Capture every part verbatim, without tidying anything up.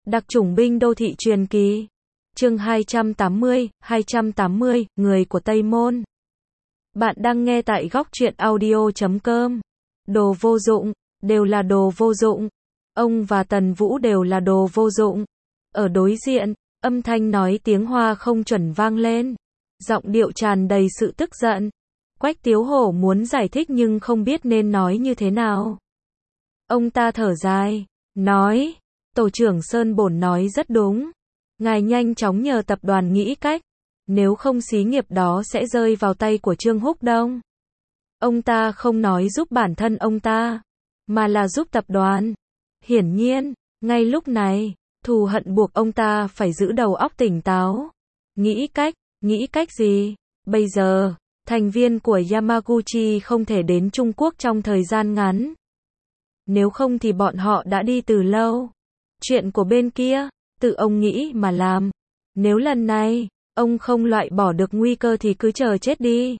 Đặc chủng binh đô thị truyền kỳ. Chương hai trăm tám mươi, hai trăm tám mươi, người của Tây Môn. Bạn đang nghe tại góc truyện audio chấm com. Đồ vô dụng, đều là đồ vô dụng. Ông và Tần Vũ đều là đồ vô dụng. Ở đối diện, âm thanh nói tiếng Hoa không chuẩn vang lên. Giọng điệu tràn đầy sự tức giận. Quách Tiếu Hổ muốn giải thích nhưng không biết nên nói như thế nào. Ông ta thở dài, nói, Tổ trưởng Sơn Bổn nói rất đúng. Ngài nhanh chóng nhờ tập đoàn nghĩ cách, nếu không xí nghiệp đó sẽ rơi vào tay của Trương Húc Đông. Ông ta không nói giúp bản thân ông ta, mà là giúp tập đoàn. Hiển nhiên, ngay lúc này, thù hận buộc ông ta phải giữ đầu óc tỉnh táo. Nghĩ cách, nghĩ cách gì? Bây giờ, thành viên của Yamaguchi không thể đến Trung Quốc trong thời gian ngắn. Nếu không thì bọn họ đã đi từ lâu. Chuyện của bên kia, tự ông nghĩ mà làm. Nếu lần này, ông không loại bỏ được nguy cơ thì cứ chờ chết đi.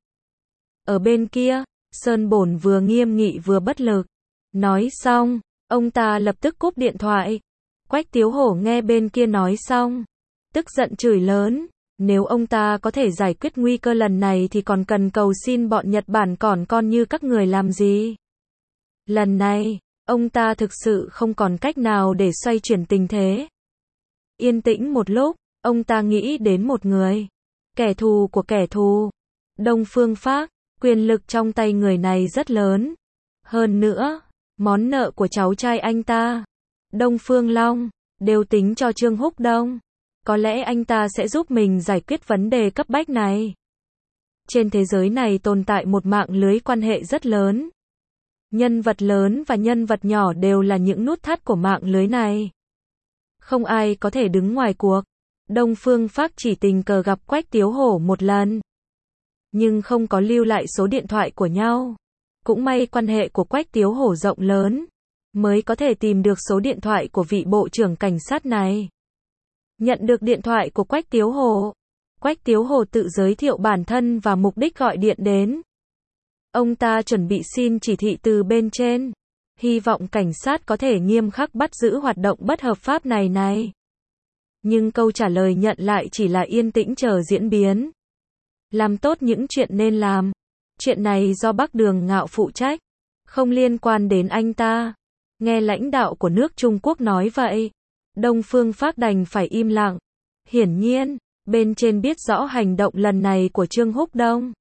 Ở bên kia, Sơn Bổn vừa nghiêm nghị vừa bất lực. Nói xong, ông ta lập tức cúp điện thoại. Quách Tiếu Hổ nghe bên kia nói xong, tức giận chửi lớn. Nếu ông ta có thể giải quyết nguy cơ lần này thì còn cần cầu xin bọn Nhật Bản còn con như các người làm gì? Lần này, ông ta thực sự không còn cách nào để xoay chuyển tình thế. Yên tĩnh một lúc, ông ta nghĩ đến một người. Kẻ thù của kẻ thù. Đông Phương Phác, quyền lực trong tay người này rất lớn. Hơn nữa, món nợ của cháu trai anh ta, Đông Phương Long, đều tính cho Trương Húc Đông. Có lẽ anh ta sẽ giúp mình giải quyết vấn đề cấp bách này. Trên thế giới này tồn tại một mạng lưới quan hệ rất lớn. Nhân vật lớn và nhân vật nhỏ đều là những nút thắt của mạng lưới này. Không ai có thể đứng ngoài cuộc. Đông Phương Phác chỉ tình cờ gặp Quách Tiếu Hổ một lần, nhưng không có lưu lại số điện thoại của nhau. Cũng may quan hệ của Quách Tiếu Hổ rộng lớn, mới có thể tìm được số điện thoại của vị bộ trưởng cảnh sát này. Nhận được điện thoại của Quách Tiếu Hổ, Quách Tiếu Hổ tự giới thiệu bản thân và mục đích gọi điện đến. Ông ta chuẩn bị xin chỉ thị từ bên trên, hy vọng cảnh sát có thể nghiêm khắc bắt giữ hoạt động bất hợp pháp này này. Nhưng câu trả lời nhận lại chỉ là yên tĩnh chờ diễn biến. Làm tốt những chuyện nên làm. Chuyện này do Bắc Đường Ngạo phụ trách, không liên quan đến anh ta. Nghe lãnh đạo của nước Trung Quốc nói vậy, Đông Phương Phác đành phải im lặng. Hiển nhiên, bên trên biết rõ hành động lần này của Trương Húc Đông.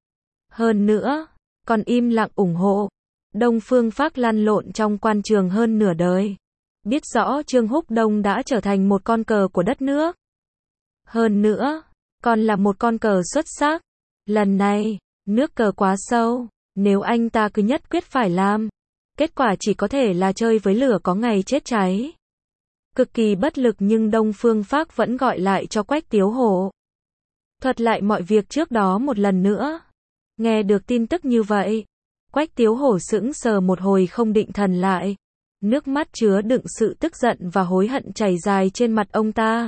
Hơn nữa, còn im lặng ủng hộ. Đông Phương Phác lăn lộn trong quan trường hơn nửa đời. Biết rõ Trương Húc Đông đã trở thành một con cờ của đất nước. Hơn nữa, còn là một con cờ xuất sắc. Lần này, nước cờ quá sâu. Nếu anh ta cứ nhất quyết phải làm, kết quả chỉ có thể là chơi với lửa có ngày chết cháy. Cực kỳ bất lực nhưng Đông Phương Phác vẫn gọi lại cho Quách Tiếu Hổ. Thuật lại mọi việc trước đó một lần nữa. Nghe được tin tức như vậy, Quách Tiếu Hổ sững sờ một hồi không định thần lại. Nước mắt chứa đựng sự tức giận và hối hận chảy dài trên mặt ông ta.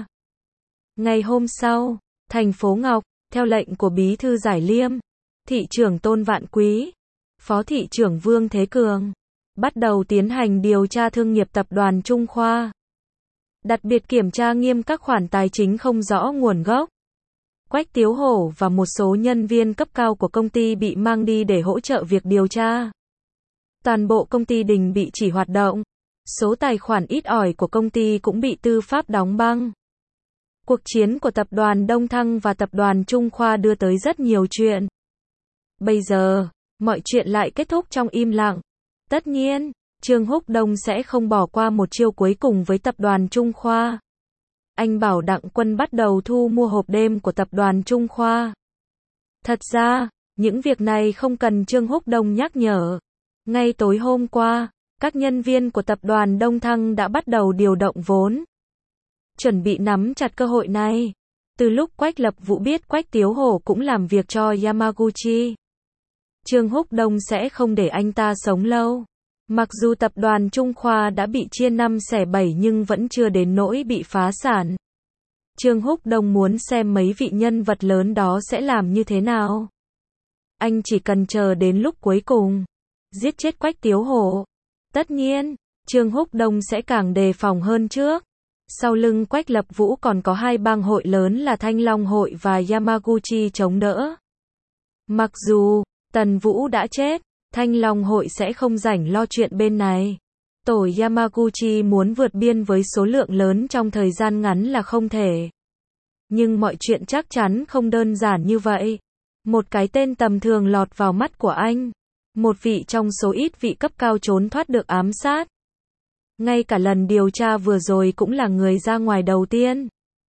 Ngày hôm sau, thành phố Ngọc, theo lệnh của Bí thư Giải Liêm, thị trưởng Tôn Vạn Quý, phó thị trưởng Vương Thế Cường, bắt đầu tiến hành điều tra thương nghiệp tập đoàn Trung Khoa. Đặc biệt kiểm tra nghiêm các khoản tài chính không rõ nguồn gốc. Quách Tiếu Hổ và một số nhân viên cấp cao của công ty bị mang đi để hỗ trợ việc điều tra. Toàn bộ công ty đình bị chỉ hoạt động. Số tài khoản ít ỏi của công ty cũng bị tư pháp đóng băng. Cuộc chiến của tập đoàn Đông Thăng và tập đoàn Trung Khoa đưa tới rất nhiều chuyện. Bây giờ, mọi chuyện lại kết thúc trong im lặng. Tất nhiên, Trương Húc Đông sẽ không bỏ qua một chiêu cuối cùng với tập đoàn Trung Khoa. Anh bảo Đặng Quân bắt đầu thu mua hộp đêm của tập đoàn Trung Khoa. Thật ra, những việc này không cần Trương Húc Đông nhắc nhở. Ngay tối hôm qua, các nhân viên của tập đoàn Đông Thăng đã bắt đầu điều động vốn, chuẩn bị nắm chặt cơ hội này. Từ lúc Quách Lập Vũ biết Quách Tiếu Hổ cũng làm việc cho Yamaguchi, Trương Húc Đông sẽ không để anh ta sống lâu. Mặc dù tập đoàn Trung Khoa đã bị chia năm xẻ bảy nhưng vẫn chưa đến nỗi bị phá sản. Trương Húc Đông muốn xem mấy vị nhân vật lớn đó sẽ làm như thế nào. Anh chỉ cần chờ đến lúc cuối cùng, giết chết Quách Tiếu Hổ. Tất nhiên, Trương Húc Đông sẽ càng đề phòng hơn trước. Sau lưng Quách Lập Vũ còn có hai bang hội lớn là Thanh Long hội và Yamaguchi chống đỡ. Mặc dù Tần Vũ đã chết, Thanh Long hội sẽ không rảnh lo chuyện bên này. Tổ Yamaguchi muốn vượt biên với số lượng lớn trong thời gian ngắn là không thể. Nhưng mọi chuyện chắc chắn không đơn giản như vậy. Một cái tên tầm thường lọt vào mắt của anh. Một vị trong số ít vị cấp cao trốn thoát được ám sát. Ngay cả lần điều tra vừa rồi cũng là người ra ngoài đầu tiên.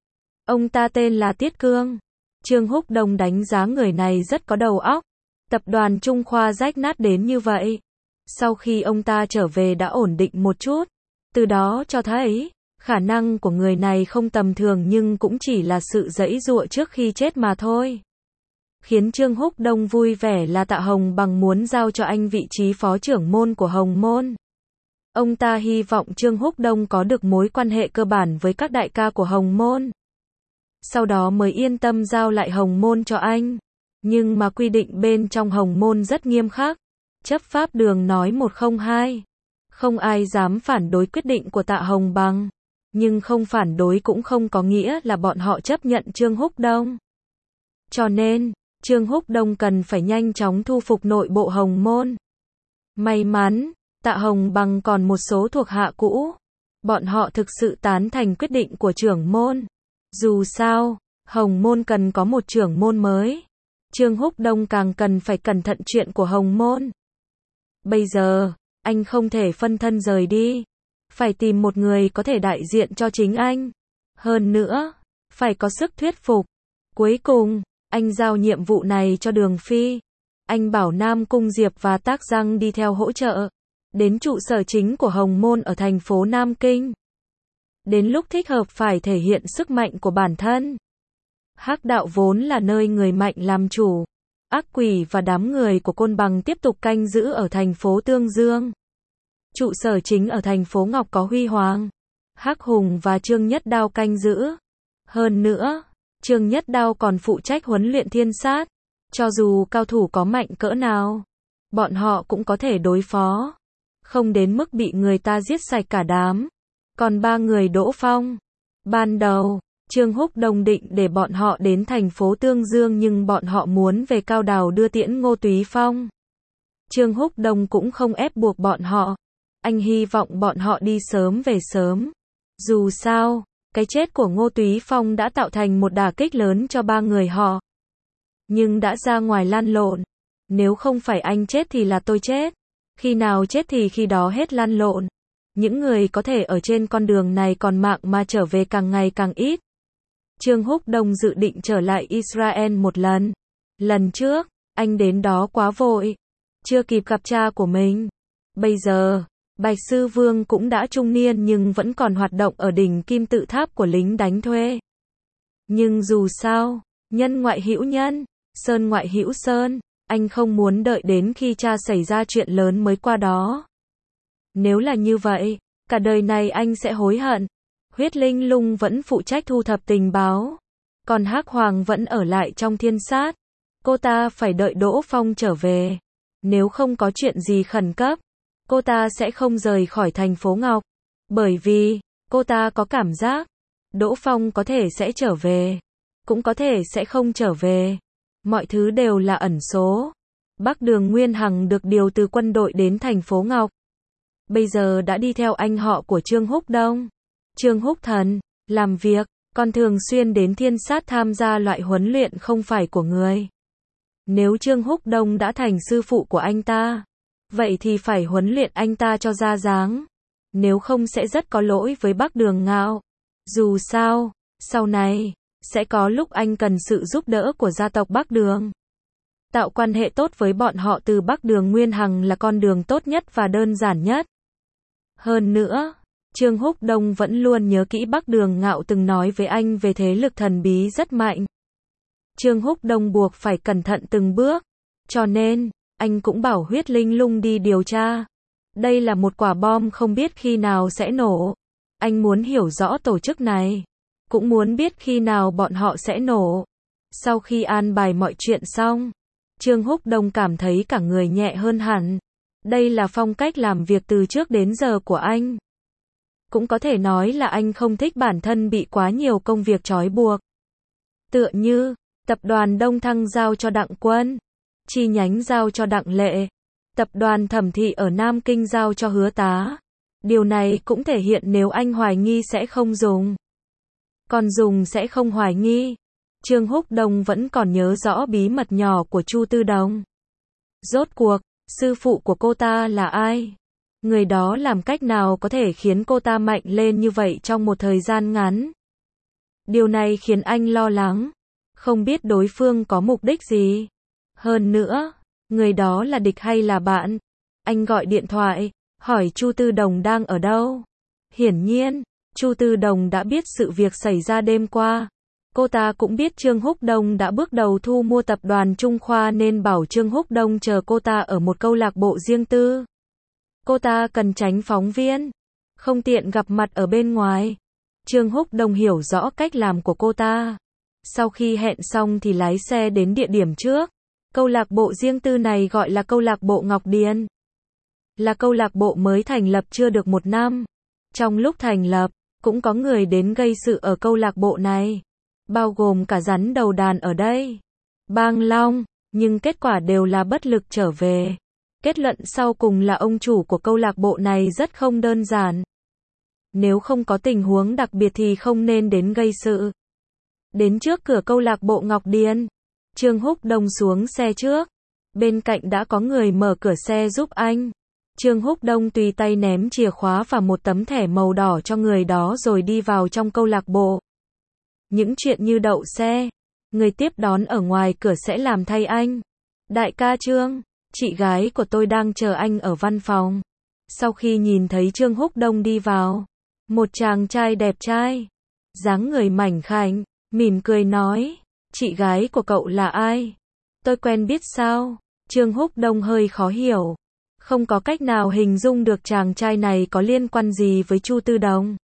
Ông ta tên là Tiết Cương. Trương Húc Đông đánh giá người này rất có đầu óc. Tập đoàn Trung Khoa rách nát đến như vậy. Sau khi ông ta trở về đã ổn định một chút. Từ đó cho thấy, khả năng của người này không tầm thường nhưng cũng chỉ là sự giãy giụa trước khi chết mà thôi. Khiến Trương Húc Đông vui vẻ là Tạ Hồng Bằng muốn giao cho anh vị trí phó trưởng môn của Hồng Môn. Ông ta hy vọng Trương Húc Đông có được mối quan hệ cơ bản với các đại ca của Hồng Môn. Sau đó mới yên tâm giao lại Hồng Môn cho anh. Nhưng mà quy định bên trong Hồng Môn rất nghiêm khắc. Chấp pháp đường nói một không hai. Không ai dám phản đối quyết định của Tạ Hồng Bằng. Nhưng không phản đối cũng không có nghĩa là bọn họ chấp nhận Trương Húc Đông. Cho nên, Trương Húc Đông cần phải nhanh chóng thu phục nội bộ Hồng Môn. May mắn, Tạ Hồng Bằng còn một số thuộc hạ cũ. Bọn họ thực sự tán thành quyết định của trưởng môn. Dù sao, Hồng Môn cần có một trưởng môn mới. Trương Húc Đông càng cần phải cẩn thận chuyện của Hồng Môn. Bây giờ, anh không thể phân thân rời đi. Phải tìm một người có thể đại diện cho chính anh. Hơn nữa, phải có sức thuyết phục. Cuối cùng, anh giao nhiệm vụ này cho Đường Phi. Anh bảo Nam Cung Diệp và Tác Giang đi theo hỗ trợ. Đến trụ sở chính của Hồng Môn ở thành phố Nam Kinh. Đến lúc thích hợp phải thể hiện sức mạnh của bản thân. Hắc đạo vốn là nơi người mạnh làm chủ. Ác quỷ và đám người của Côn Bằng tiếp tục canh giữ ở thành phố Tương Dương. Trụ sở chính ở thành phố Ngọc có Huy Hoàng, Hắc Hùng và Trương Nhất Đao canh giữ. Hơn nữa, Trương Nhất Đao còn phụ trách huấn luyện thiên sát. Cho dù cao thủ có mạnh cỡ nào, bọn họ cũng có thể đối phó. Không đến mức bị người ta giết sạch cả đám. Còn ba người Đỗ Phong. Ban đầu, Trương Húc Đông định để bọn họ đến thành phố Tương Dương nhưng bọn họ muốn về Cao Đào đưa tiễn Ngô Túy Phong. Trương Húc Đông cũng không ép buộc bọn họ. Anh hy vọng bọn họ đi sớm về sớm. Dù sao, cái chết của Ngô Túy Phong đã tạo thành một đả kích lớn cho ba người họ. Nhưng đã ra ngoài lăn lộn. Nếu không phải anh chết thì là tôi chết. Khi nào chết thì khi đó hết lăn lộn. Những người có thể ở trên con đường này còn mạng mà trở về càng ngày càng ít. Trương Húc Đông dự định trở lại Israel một lần. Lần trước, anh đến đó quá vội. Chưa kịp gặp cha của mình. Bây giờ, Bạch Sư Vương cũng đã trung niên nhưng vẫn còn hoạt động ở đỉnh kim tự tháp của lính đánh thuê. Nhưng dù sao, nhân ngoại hữu nhân, sơn ngoại hữu sơn, anh không muốn đợi đến khi cha xảy ra chuyện lớn mới qua đó. Nếu là như vậy, cả đời này anh sẽ hối hận. Huyết Linh Lung vẫn phụ trách thu thập tình báo. Còn Hắc Hoàng vẫn ở lại trong thiên sát. Cô ta phải đợi Đỗ Phong trở về. Nếu không có chuyện gì khẩn cấp, cô ta sẽ không rời khỏi thành phố Ngọc. Bởi vì, cô ta có cảm giác, Đỗ Phong có thể sẽ trở về. Cũng có thể sẽ không trở về. Mọi thứ đều là ẩn số. Bắc Đường Nguyên Hằng được điều từ quân đội đến thành phố Ngọc. Bây giờ đã đi theo anh họ của Trương Húc Đông. Trương Húc Thần, làm việc, còn thường xuyên đến thiên sát tham gia loại huấn luyện không phải của người. Nếu Trương Húc Đông đã thành sư phụ của anh ta, vậy thì phải huấn luyện anh ta cho ra dáng. Nếu không sẽ rất có lỗi với Bắc Đường Ngạo. Dù sao, sau này, sẽ có lúc anh cần sự giúp đỡ của gia tộc Bắc Đường. Tạo quan hệ tốt với bọn họ từ Bắc Đường Nguyên Hằng là con đường tốt nhất và đơn giản nhất. Hơn nữa, Trương Húc Đông vẫn luôn nhớ kỹ Bắc Đường Ngạo từng nói với anh về thế lực thần bí rất mạnh. Trương Húc Đông buộc phải cẩn thận từng bước. Cho nên, anh cũng bảo Huyết Linh Lung đi điều tra. Đây là một quả bom không biết khi nào sẽ nổ. Anh muốn hiểu rõ tổ chức này. Cũng muốn biết khi nào bọn họ sẽ nổ. Sau khi an bài mọi chuyện xong, Trương Húc Đông cảm thấy cả người nhẹ hơn hẳn. Đây là phong cách làm việc từ trước đến giờ của anh. Cũng có thể nói là anh không thích bản thân bị quá nhiều công việc trói buộc. Tựa như, tập đoàn Đông Thăng giao cho Đặng Quân, chi nhánh giao cho Đặng Lệ, tập đoàn Thẩm Thị ở Nam Kinh giao cho Hứa Tá. Điều này cũng thể hiện nếu anh hoài nghi sẽ không dùng. Còn dùng sẽ không hoài nghi. Trương Húc Đông vẫn còn nhớ rõ bí mật nhỏ của Chu Tư Đồng. Rốt cuộc, sư phụ của cô ta là ai? Người đó làm cách nào có thể khiến cô ta mạnh lên như vậy trong một thời gian ngắn? Điều này khiến anh lo lắng. Không biết đối phương có mục đích gì. Hơn nữa, người đó là địch hay là bạn? Anh gọi điện thoại, hỏi Chu Tư Đồng đang ở đâu. Hiển nhiên, Chu Tư Đồng đã biết sự việc xảy ra đêm qua. Cô ta cũng biết Trương Húc Đông đã bước đầu thu mua tập đoàn Trung Khoa nên bảo Trương Húc Đông chờ cô ta ở một câu lạc bộ riêng tư. Cô ta cần tránh phóng viên, không tiện gặp mặt ở bên ngoài. Trương Húc Đông hiểu rõ cách làm của cô ta. Sau khi hẹn xong thì lái xe đến địa điểm trước. Câu lạc bộ riêng tư này gọi là câu lạc bộ Ngọc Điền. Là câu lạc bộ mới thành lập chưa được một năm. Trong lúc thành lập, cũng có người đến gây sự ở câu lạc bộ này. Bao gồm cả rắn đầu đàn ở đây. Bang Long, nhưng kết quả đều là bất lực trở về. Kết luận sau cùng là ông chủ của câu lạc bộ này rất không đơn giản. Nếu không có tình huống đặc biệt thì không nên đến gây sự. Đến trước cửa câu lạc bộ Ngọc Điền, Trương Húc Đông xuống xe trước. Bên cạnh đã có người mở cửa xe giúp anh. Trương Húc Đông tùy tay ném chìa khóa và một tấm thẻ màu đỏ cho người đó rồi đi vào trong câu lạc bộ. Những chuyện như đậu xe, người tiếp đón ở ngoài cửa sẽ làm thay anh. Đại ca Trương, chị gái của tôi đang chờ anh ở văn phòng. Sau khi nhìn thấy Trương Húc Đông đi vào, một chàng trai đẹp trai, dáng người mảnh khảnh, mỉm cười nói, chị gái của cậu là ai? Tôi quen biết sao? Trương Húc Đông hơi khó hiểu. Không có cách nào hình dung được chàng trai này có liên quan gì với Chu Tư Đồng.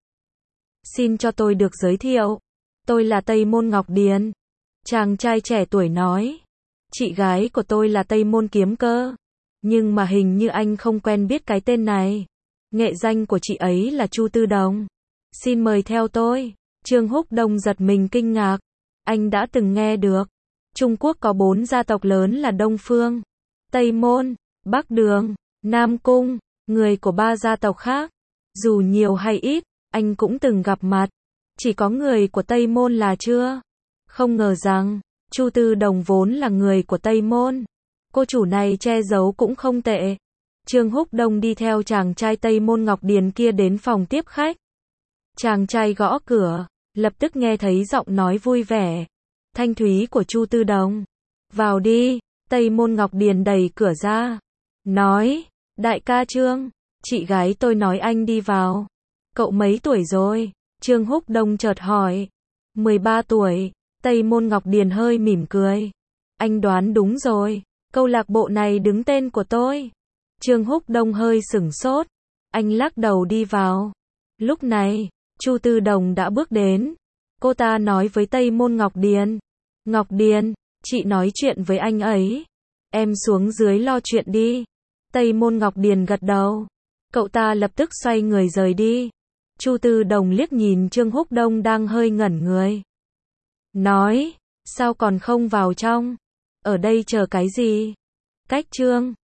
Xin cho tôi được giới thiệu. Tôi là Tây Môn Ngọc Điền. Chàng trai trẻ tuổi nói. Chị gái của tôi là Tây Môn Kiếm Cơ. Nhưng mà hình như anh không quen biết cái tên này. Nghệ danh của chị ấy là Chu Tư Đồng. Xin mời theo tôi. Trương Húc Đông giật mình kinh ngạc. Anh đã từng nghe được. Trung Quốc có bốn gia tộc lớn là Đông Phương, Tây Môn, Bắc Đường, Nam Cung. Người của ba gia tộc khác, dù nhiều hay ít, anh cũng từng gặp mặt. Chỉ có người của Tây Môn là chưa. Không ngờ rằng, Chu Tư Đồng vốn là người của Tây Môn. Cô chủ này che giấu cũng không tệ. Trương Húc Đông đi theo chàng trai Tây Môn Ngọc Điền kia đến phòng tiếp khách. Chàng trai gõ cửa, lập tức nghe thấy giọng nói vui vẻ, thanh thúy của Chu Tư Đồng. Vào đi. Tây Môn Ngọc Điền đẩy cửa ra. Nói, đại ca Trương, chị gái tôi nói anh đi vào. Cậu mấy tuổi rồi? Trương Húc Đông chợt hỏi. mười ba tuổi. Tây Môn Ngọc Điền hơi mỉm cười. Anh đoán đúng rồi. Câu lạc bộ này đứng tên của tôi. Trương Húc Đông hơi sửng sốt. Anh lắc đầu đi vào. Lúc này, Chu Tư Đồng đã bước đến. Cô ta nói với Tây Môn Ngọc Điền. Ngọc Điền, chị nói chuyện với anh ấy. Em xuống dưới lo chuyện đi. Tây Môn Ngọc Điền gật đầu. Cậu ta lập tức xoay người rời đi. Chu Tư Đồng liếc nhìn Trương Húc Đông đang hơi ngẩn người. Nói, sao còn không vào trong? Ở đây chờ cái gì? Cách Trương,